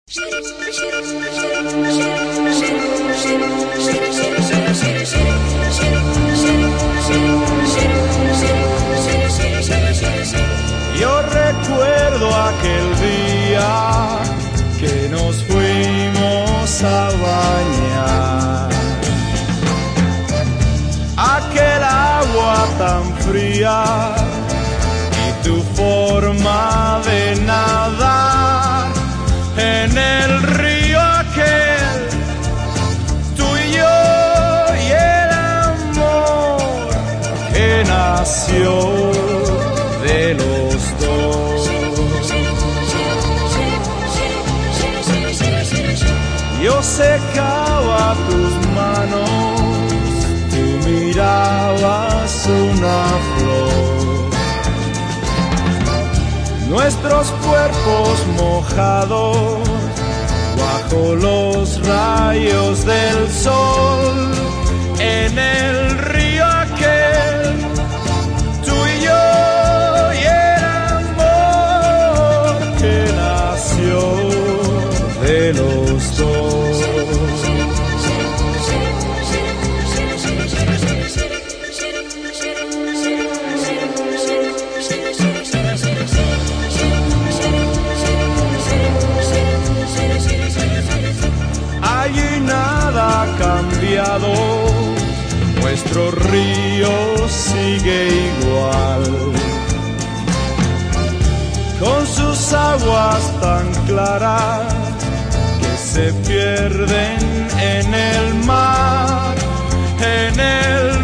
Yo recuerdo aquel día que nos fuimos a bañar, aquel agua tan fría y tu forma de nadar en el río aquel, tú y yo y el amor que nació de los dos. Yo secaba tus manos, tú mirabas una flor, nuestros cuerpos mojados bajo los rayos del sol en el río aquel, tú y yo y el amor que nació de los dos. Allí nada ha cambiado, nuestro río sigue igual, con sus aguas tan claras que se pierden en el mar, en el